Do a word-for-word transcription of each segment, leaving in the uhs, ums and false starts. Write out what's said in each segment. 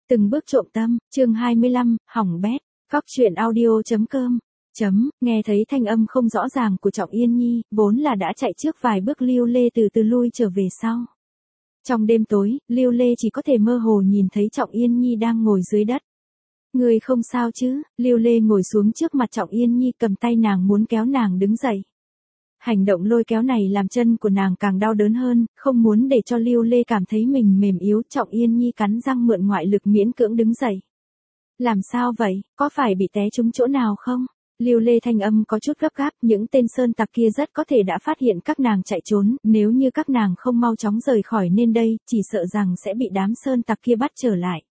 Từng bước trộm tâm, chương hai mươi lăm, hỏng bét, cóc truyện audio chấm com. Chấm, nghe thấy thanh âm không rõ ràng của Trọng Yên Nhi, vốn là đã chạy trước vài bước Lưu Lê từ từ lui trở về sau. Trong đêm tối, Lưu Lê chỉ có thể mơ hồ nhìn thấy Trọng Yên Nhi đang ngồi dưới đất. Người không sao chứ? Lưu Lê ngồi xuống trước mặt Trọng Yên Nhi, cầm tay nàng muốn kéo nàng đứng dậy. Hành động lôi kéo này làm chân của nàng càng đau đớn hơn, không muốn để cho Lưu Lê cảm thấy mình mềm yếu. Trọng Yên Nhi cắn răng mượn ngoại lực miễn cưỡng đứng dậy. Làm sao vậy, có phải bị té trúng chỗ nào không? Lưu Lê thanh âm có chút gấp gáp, những tên sơn tặc kia rất có thể đã phát hiện các nàng chạy trốn, nếu như các nàng không mau chóng rời khỏi nên đây, chỉ sợ rằng sẽ bị đám sơn tặc kia bắt trở lại.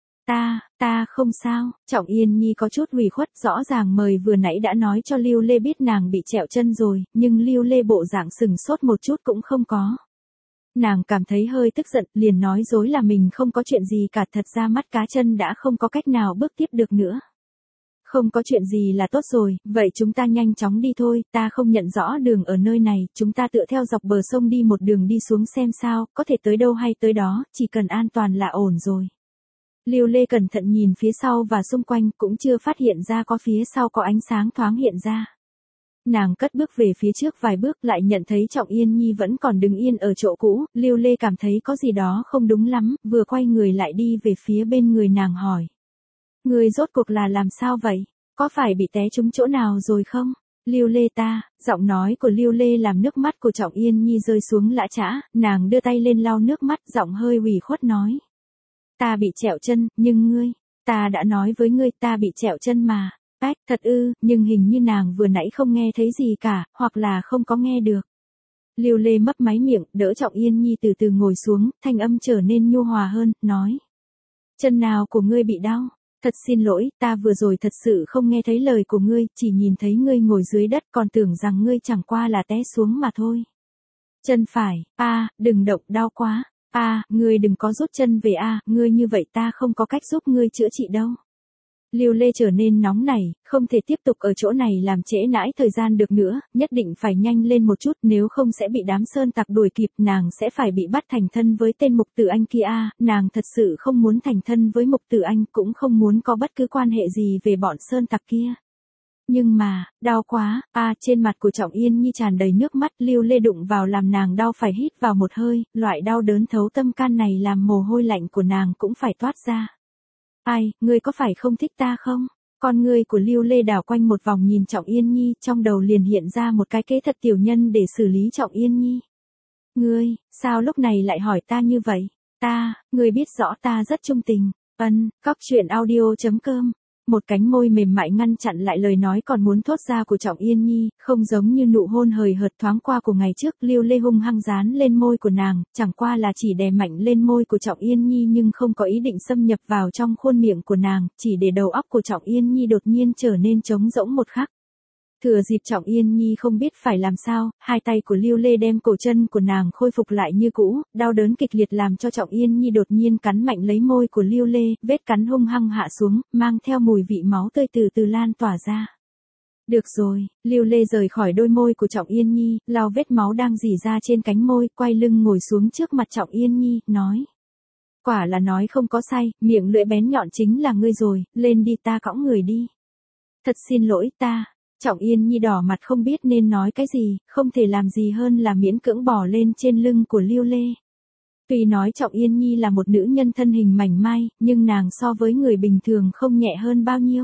Ta, ta không sao. Trọng Yên Nhi có chút ủy khuất, rõ ràng mời vừa nãy đã nói cho Lưu Lê biết nàng bị trẹo chân rồi, nhưng Lưu Lê bộ dạng sừng sốt một chút cũng không có. Nàng cảm thấy hơi tức giận, liền nói dối là mình không có chuyện gì cả, thật ra mắt cá chân đã không có cách nào bước tiếp được nữa. Không có chuyện gì là tốt rồi, vậy chúng ta nhanh chóng đi thôi, ta không nhận rõ đường ở nơi này, chúng ta tựa theo dọc bờ sông đi một đường đi xuống xem sao, có thể tới đâu hay tới đó, chỉ cần an toàn là ổn rồi. Lưu Lê cẩn thận nhìn phía sau và xung quanh, cũng chưa phát hiện ra có phía sau có ánh sáng thoáng hiện ra. Nàng cất bước về phía trước vài bước, lại nhận thấy Trọng Yên Nhi vẫn còn đứng yên ở chỗ cũ. Lưu Lê cảm thấy có gì đó không đúng lắm, vừa quay người lại đi về phía bên người nàng hỏi. Người rốt cuộc là làm sao vậy? Có phải bị té trúng chỗ nào rồi không? Lưu Lê ta, giọng nói của Lưu Lê làm nước mắt của Trọng Yên Nhi rơi xuống lã chã, nàng đưa tay lên lau nước mắt, giọng hơi ủy khuất nói. Ta bị trẹo chân, nhưng ngươi, ta đã nói với ngươi ta bị trẹo chân mà. Ách, thật ư, nhưng hình như nàng vừa nãy không nghe thấy gì cả, hoặc là không có nghe được. Lưu Lê mấp máy miệng, đỡ Trọng Yên Nhi từ từ ngồi xuống, thanh âm trở nên nhu hòa hơn, nói. Chân nào của ngươi bị đau? Thật xin lỗi, ta vừa rồi thật sự không nghe thấy lời của ngươi, chỉ nhìn thấy ngươi ngồi dưới đất, còn tưởng rằng ngươi chẳng qua là té xuống mà thôi. Chân phải, a, à, đừng động, đau quá. A, à, ngươi đừng có rút chân về a, à, ngươi như vậy ta không có cách giúp ngươi chữa trị đâu. Lưu Lê trở nên nóng nảy, không thể tiếp tục ở chỗ này làm trễ nãi thời gian được nữa, nhất định phải nhanh lên một chút, nếu không sẽ bị đám sơn tặc đuổi kịp, nàng sẽ phải bị bắt thành thân với tên Mục Tử Anh kia. À, nàng thật sự không muốn thành thân với Mục Tử Anh, cũng không muốn có bất cứ quan hệ gì về bọn sơn tặc kia. Nhưng mà, đau quá, a, à, trên mặt của Trọng Yên Nhi tràn đầy nước mắt, Lưu Lê đụng vào làm nàng đau phải hít vào một hơi, loại đau đớn thấu tâm can này làm mồ hôi lạnh của nàng cũng phải toát ra. Ai, ngươi có phải không thích ta không? Con ngươi của Lưu Lê đảo quanh một vòng nhìn Trọng Yên Nhi, trong đầu liền hiện ra một cái kế thật tiểu nhân để xử lý Trọng Yên Nhi. Ngươi, sao lúc này lại hỏi ta như vậy? Ta, ngươi biết rõ ta rất trung tình. Ân, cóc truyện audio chấm com. Một cánh môi mềm mại ngăn chặn lại lời nói còn muốn thốt ra của Trọng Yên Nhi, không giống như nụ hôn hời hợt thoáng qua của ngày trước. Lưu Lê hung hăng dán lên môi của nàng, chẳng qua là chỉ đè mạnh lên môi của Trọng Yên Nhi nhưng không có ý định xâm nhập vào trong khuôn miệng của nàng, chỉ để đầu óc của Trọng Yên Nhi đột nhiên trở nên trống rỗng một khắc. Thừa dịp Trọng Yên Nhi không biết phải làm sao, hai tay của Lưu Lê đem cổ chân của nàng khôi phục lại như cũ, đau đớn kịch liệt làm cho Trọng Yên Nhi đột nhiên cắn mạnh lấy môi của Lưu Lê, vết cắn hung hăng hạ xuống, mang theo mùi vị máu tươi từ từ lan tỏa ra. Được rồi, Lưu Lê rời khỏi đôi môi của Trọng Yên Nhi, lau vết máu đang rỉ ra trên cánh môi, quay lưng ngồi xuống trước mặt Trọng Yên Nhi, nói. Quả là nói không có sai, miệng lưỡi bén nhọn chính là ngươi rồi, lên đi ta cõng người đi. Thật xin lỗi ta. Trọng Yên Nhi đỏ mặt không biết nên nói cái gì, không thể làm gì hơn là miễn cưỡng bò lên trên lưng của Lưu Lê. Tuy nói Trọng Yên Nhi là một nữ nhân thân hình mảnh mai, nhưng nàng so với người bình thường không nhẹ hơn bao nhiêu.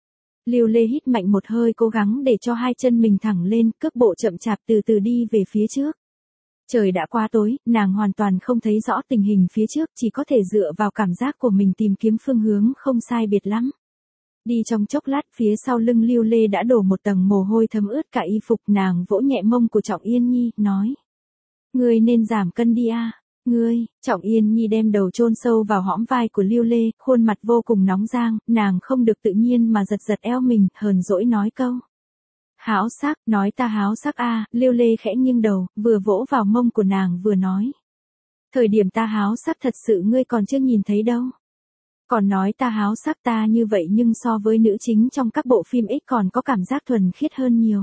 Lưu Lê hít mạnh một hơi cố gắng để cho hai chân mình thẳng lên, cước bộ chậm chạp từ từ đi về phía trước. Trời đã quá tối, nàng hoàn toàn không thấy rõ tình hình phía trước, chỉ có thể dựa vào cảm giác của mình tìm kiếm phương hướng không sai biệt lắm. Đi trong chốc lát phía sau lưng Lưu Lê đã đổ một tầng mồ hôi thấm ướt cả y phục, nàng vỗ nhẹ mông của Trọng Yên Nhi, nói. Ngươi nên giảm cân đi a. À. Ngươi, Trọng Yên Nhi đem đầu chôn sâu vào hõm vai của Lưu Lê, khuôn mặt vô cùng nóng rang, nàng không được tự nhiên mà giật giật eo mình, hờn dỗi nói câu. Háo sắc, nói ta háo sắc a. À. Lưu Lê khẽ nghiêng đầu, vừa vỗ vào mông của nàng vừa nói. Thời điểm ta háo sắc thật sự ngươi còn chưa nhìn thấy đâu. Còn nói ta háo sắc ta như vậy nhưng so với nữ chính trong các bộ phim X còn có cảm giác thuần khiết hơn nhiều.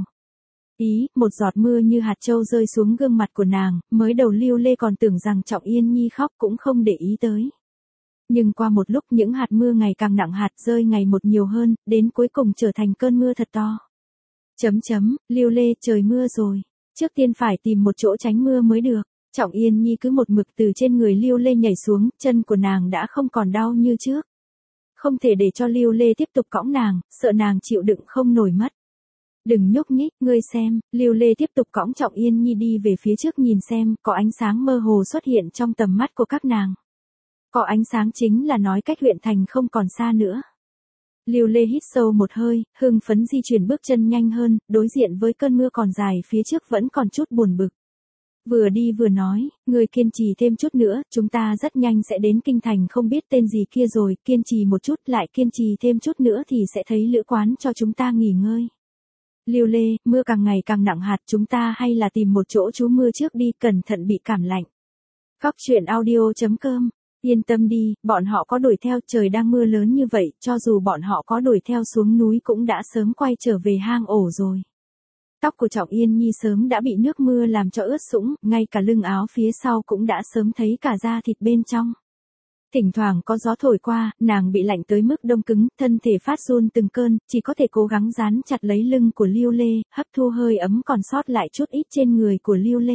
Ý, một giọt mưa như hạt châu rơi xuống gương mặt của nàng, mới đầu Lưu Lê còn tưởng rằng Trọng Yên Nhi khóc cũng không để ý tới. Nhưng qua một lúc những hạt mưa ngày càng nặng hạt rơi ngày một nhiều hơn, đến cuối cùng trở thành cơn mưa thật to. Chấm chấm, Lưu Lê trời mưa rồi. Trước tiên phải tìm một chỗ tránh mưa mới được. Trọng Yên Nhi cứ một mực từ trên người Lưu Lê nhảy xuống, chân của nàng đã không còn đau như trước. Không thể để cho Lưu Lê tiếp tục cõng nàng, sợ nàng chịu đựng không nổi mất. Đừng nhúc nhích, ngươi xem, Lưu Lê tiếp tục cõng Trọng Yên Nhi đi về phía trước nhìn xem, có ánh sáng mơ hồ xuất hiện trong tầm mắt của các nàng. Có ánh sáng chính là nói cách huyện thành không còn xa nữa. Lưu Lê hít sâu một hơi, hưng phấn di chuyển bước chân nhanh hơn, đối diện với cơn mưa còn dài phía trước vẫn còn chút buồn bực. Vừa đi vừa nói, người kiên trì thêm chút nữa, chúng ta rất nhanh sẽ đến kinh thành không biết tên gì kia rồi, kiên trì một chút lại kiên trì thêm chút nữa thì sẽ thấy lữ quán cho chúng ta nghỉ ngơi. Lưu Lê, mưa càng ngày càng nặng hạt, chúng ta hay là tìm một chỗ trú mưa trước đi, cẩn thận bị cảm lạnh. Góc truyện audio chấm com. Yên tâm đi, bọn họ có đuổi theo, trời đang mưa lớn như vậy, cho dù bọn họ có đuổi theo xuống núi cũng đã sớm quay trở về hang ổ rồi. Tóc của Trọng Yên Nhi sớm đã bị nước mưa làm cho ướt sũng, ngay cả lưng áo phía sau cũng đã sớm thấy cả da thịt bên trong. Thỉnh thoảng có gió thổi qua, nàng bị lạnh tới mức đông cứng, thân thể phát run từng cơn, chỉ có thể cố gắng dán chặt lấy lưng của Lưu Lê, hấp thu hơi ấm còn sót lại chút ít trên người của Lưu Lê.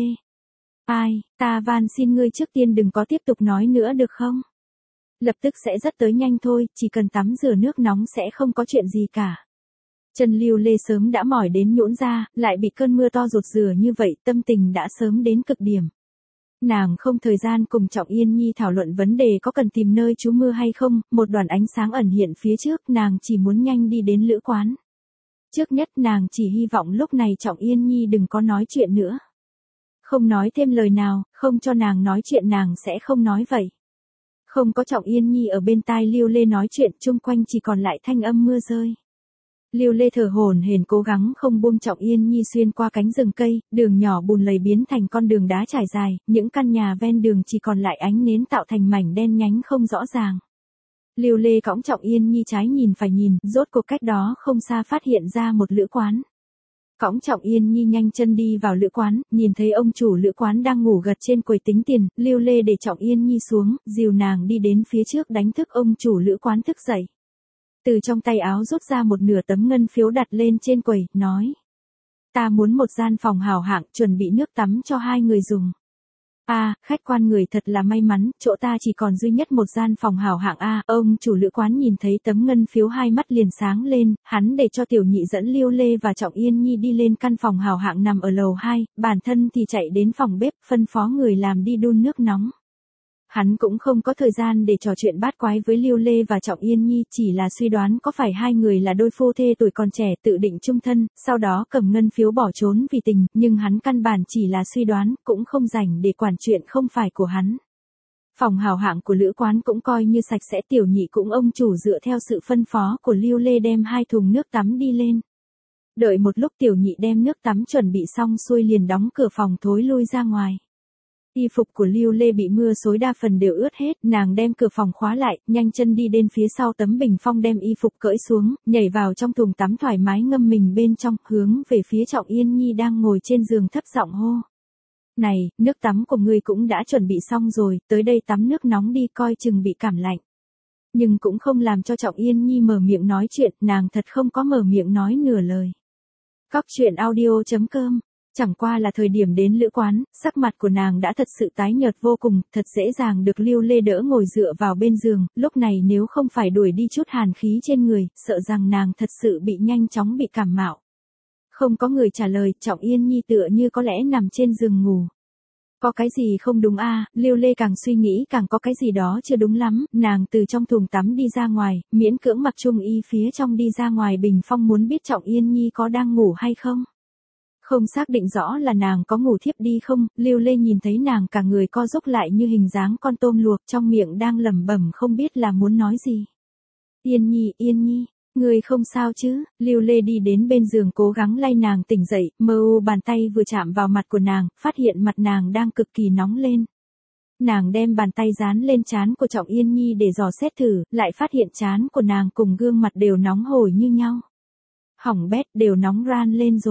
Ai, ta van xin ngươi trước tiên đừng có tiếp tục nói nữa được không? Lập tức sẽ rất tới nhanh thôi, chỉ cần tắm rửa nước nóng sẽ không có chuyện gì cả. Chân Lưu Lê sớm đã mỏi đến nhũn ra, lại bị cơn mưa to rột rửa như vậy, tâm tình đã sớm đến cực điểm. Nàng không thời gian cùng Trọng Yên Nhi thảo luận vấn đề có cần tìm nơi trú mưa hay không, một đoàn ánh sáng ẩn hiện phía trước, nàng chỉ muốn nhanh đi đến lữ quán. Trước nhất nàng chỉ hy vọng lúc này Trọng Yên Nhi đừng có nói chuyện nữa. Không nói thêm lời nào, không cho nàng nói chuyện nàng sẽ không nói vậy. Không có Trọng Yên Nhi ở bên tai Lưu Lê nói chuyện, chung quanh chỉ còn lại thanh âm mưa rơi. Lưu Lê thở hổn hển cố gắng không buông Trọng Yên Nhi xuyên qua cánh rừng cây, đường nhỏ bùn lầy biến thành con đường đá trải dài, những căn nhà ven đường chỉ còn lại ánh nến tạo thành mảnh đen nhánh không rõ ràng. Lưu Lê cõng Trọng Yên Nhi trái nhìn phải nhìn, rốt cuộc cách đó không xa phát hiện ra một lữ quán. Cõng Trọng Yên Nhi nhanh chân đi vào lữ quán, nhìn thấy ông chủ lữ quán đang ngủ gật trên quầy tính tiền, Lưu Lê để Trọng Yên Nhi xuống, dìu nàng đi đến phía trước đánh thức ông chủ lữ quán thức dậy. Từ trong tay áo rút ra một nửa tấm ngân phiếu đặt lên trên quầy, nói. Ta muốn một gian phòng hào hạng, chuẩn bị nước tắm cho hai người dùng. À, khách quan người thật là may mắn, chỗ ta chỉ còn duy nhất một gian phòng hào hạng a. Ông chủ lữ quán nhìn thấy tấm ngân phiếu hai mắt liền sáng lên, hắn để cho tiểu nhị dẫn Lưu Lê và Trọng Yên Nhi đi lên căn phòng hào hạng nằm ở lầu hai, bản thân thì chạy đến phòng bếp, phân phó người làm đi đun nước nóng. Hắn cũng không có thời gian để trò chuyện bát quái với Lưu Lê và Trọng Yên Nhi, chỉ là suy đoán có phải hai người là đôi phu thê tuổi còn trẻ tự định chung thân, sau đó cầm ngân phiếu bỏ trốn vì tình, nhưng hắn căn bản chỉ là suy đoán, cũng không rảnh để quản chuyện không phải của hắn. Phòng hào hạng của lữ quán cũng coi như sạch sẽ, tiểu nhị cũng ông chủ dựa theo sự phân phó của Lưu Lê đem hai thùng nước tắm đi lên. Đợi một lúc tiểu nhị đem nước tắm chuẩn bị xong xuôi liền đóng cửa phòng thối lui ra ngoài. Y phục của Lưu Lê bị mưa xối đa phần đều ướt hết, nàng đem cửa phòng khóa lại, nhanh chân đi đến phía sau tấm bình phong đem y phục cởi xuống, nhảy vào trong thùng tắm thoải mái ngâm mình bên trong, hướng về phía Trọng Yên Nhi đang ngồi trên giường thấp giọng hô. Này, nước tắm của ngươi cũng đã chuẩn bị xong rồi, tới đây tắm nước nóng đi, coi chừng bị cảm lạnh. Nhưng cũng không làm cho Trọng Yên Nhi mở miệng nói chuyện, nàng thật không có mở miệng nói nửa lời. Góc truyện audio chấm com. Chẳng qua là thời điểm đến lữ quán, sắc mặt của nàng đã thật sự tái nhợt vô cùng, thật dễ dàng được Lưu Lê đỡ ngồi dựa vào bên giường, lúc này nếu không phải đuổi đi chút hàn khí trên người, sợ rằng nàng thật sự bị nhanh chóng bị cảm mạo. Không có người trả lời, Trọng Yên Nhi tựa như có lẽ nằm trên giường ngủ. Có cái gì không đúng a? Lưu Lê càng suy nghĩ càng có cái gì đó chưa đúng lắm, nàng từ trong thùng tắm đi ra ngoài, miễn cưỡng mặc trung y phía trong đi ra ngoài bình phong muốn biết Trọng Yên Nhi có đang ngủ hay không. Không xác định rõ là nàng có ngủ thiếp đi không, Lưu Lê nhìn thấy nàng cả người co rúm lại như hình dáng con tôm luộc, trong miệng đang lẩm bẩm không biết là muốn nói gì. Yên Nhi, Yên Nhi, người không sao chứ? Lưu Lê đi đến bên giường cố gắng lay nàng tỉnh dậy, mơ u bàn tay vừa chạm vào mặt của nàng, phát hiện mặt nàng đang cực kỳ nóng lên. Nàng đem bàn tay dán lên trán của Trọng Yên Nhi để dò xét thử, lại phát hiện trán của nàng cùng gương mặt đều nóng hổi như nhau. Hỏng bét, đều nóng ran lên rồi.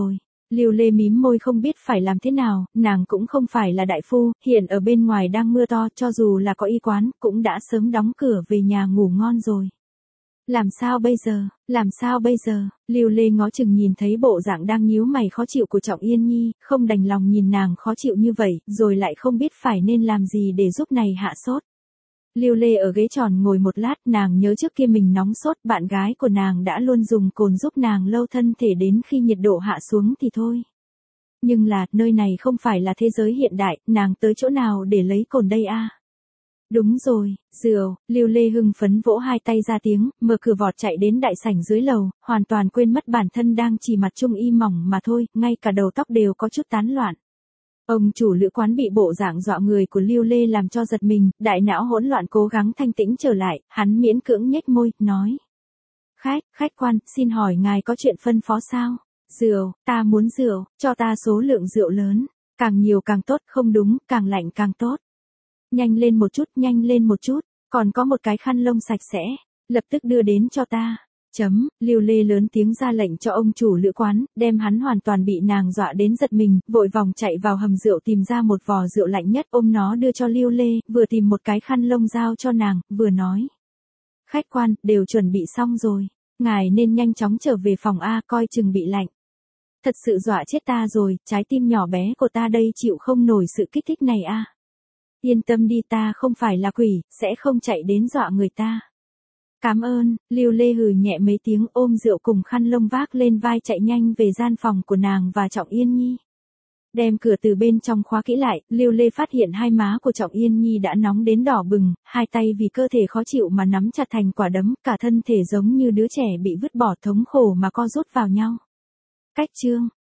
Lưu Lê mím môi không biết phải làm thế nào, nàng cũng không phải là đại phu, hiện ở bên ngoài đang mưa to, cho dù là có y quán, cũng đã sớm đóng cửa về nhà ngủ ngon rồi. Làm sao bây giờ, làm sao bây giờ, Lưu Lê ngó chừng nhìn thấy bộ dạng đang nhíu mày khó chịu của Trọng Yên Nhi, không đành lòng nhìn nàng khó chịu như vậy, rồi lại không biết phải nên làm gì để giúp này hạ sốt. Lưu Lê ở ghế tròn ngồi một lát, nàng nhớ trước kia mình nóng sốt, bạn gái của nàng đã luôn dùng cồn giúp nàng lâu thân thể đến khi nhiệt độ hạ xuống thì thôi. Nhưng là, nơi này không phải là thế giới hiện đại, nàng tới chỗ nào để lấy cồn đây a? Đúng rồi, rượu, Lưu Lê hưng phấn vỗ hai tay ra tiếng, mở cửa vọt chạy đến đại sảnh dưới lầu, hoàn toàn quên mất bản thân đang chỉ mặt trung y mỏng mà thôi, ngay cả đầu tóc đều có chút tán loạn. Ông chủ lữ quán bị bộ dạng dọa người của Lưu Lê làm cho giật mình, đại não hỗn loạn cố gắng thanh tĩnh trở lại, hắn miễn cưỡng nhếch môi, nói. Khách, khách quan, xin hỏi ngài có chuyện phân phó sao? Rượu, ta muốn rượu, cho ta số lượng rượu lớn, càng nhiều càng tốt, không đúng, càng lạnh càng tốt. Nhanh lên một chút, nhanh lên một chút, còn có một cái khăn lông sạch sẽ, lập tức đưa đến cho ta. Chấm, Lưu Lê lớn tiếng ra lệnh cho ông chủ lữ quán, đem hắn hoàn toàn bị nàng dọa đến giật mình, vội vòng chạy vào hầm rượu tìm ra một vò rượu lạnh nhất, ôm nó đưa cho Lưu Lê, vừa tìm một cái khăn lông giao cho nàng, vừa nói. Khách quan, đều chuẩn bị xong rồi, ngài nên nhanh chóng trở về phòng A, coi chừng bị lạnh. Thật sự dọa chết ta rồi, trái tim nhỏ bé của ta đây chịu không nổi sự kích thích này a. Yên tâm đi, ta không phải là quỷ, sẽ không chạy đến dọa người ta. Cảm ơn, Lưu Lê hừ nhẹ mấy tiếng, ôm rượu cùng khăn lông vác lên vai chạy nhanh về gian phòng của nàng và Trọng Yên Nhi. Đem cửa từ bên trong khóa kỹ lại, Lưu Lê phát hiện hai má của Trọng Yên Nhi đã nóng đến đỏ bừng, hai tay vì cơ thể khó chịu mà nắm chặt thành quả đấm, cả thân thể giống như đứa trẻ bị vứt bỏ thống khổ mà co rút vào nhau. Cách chương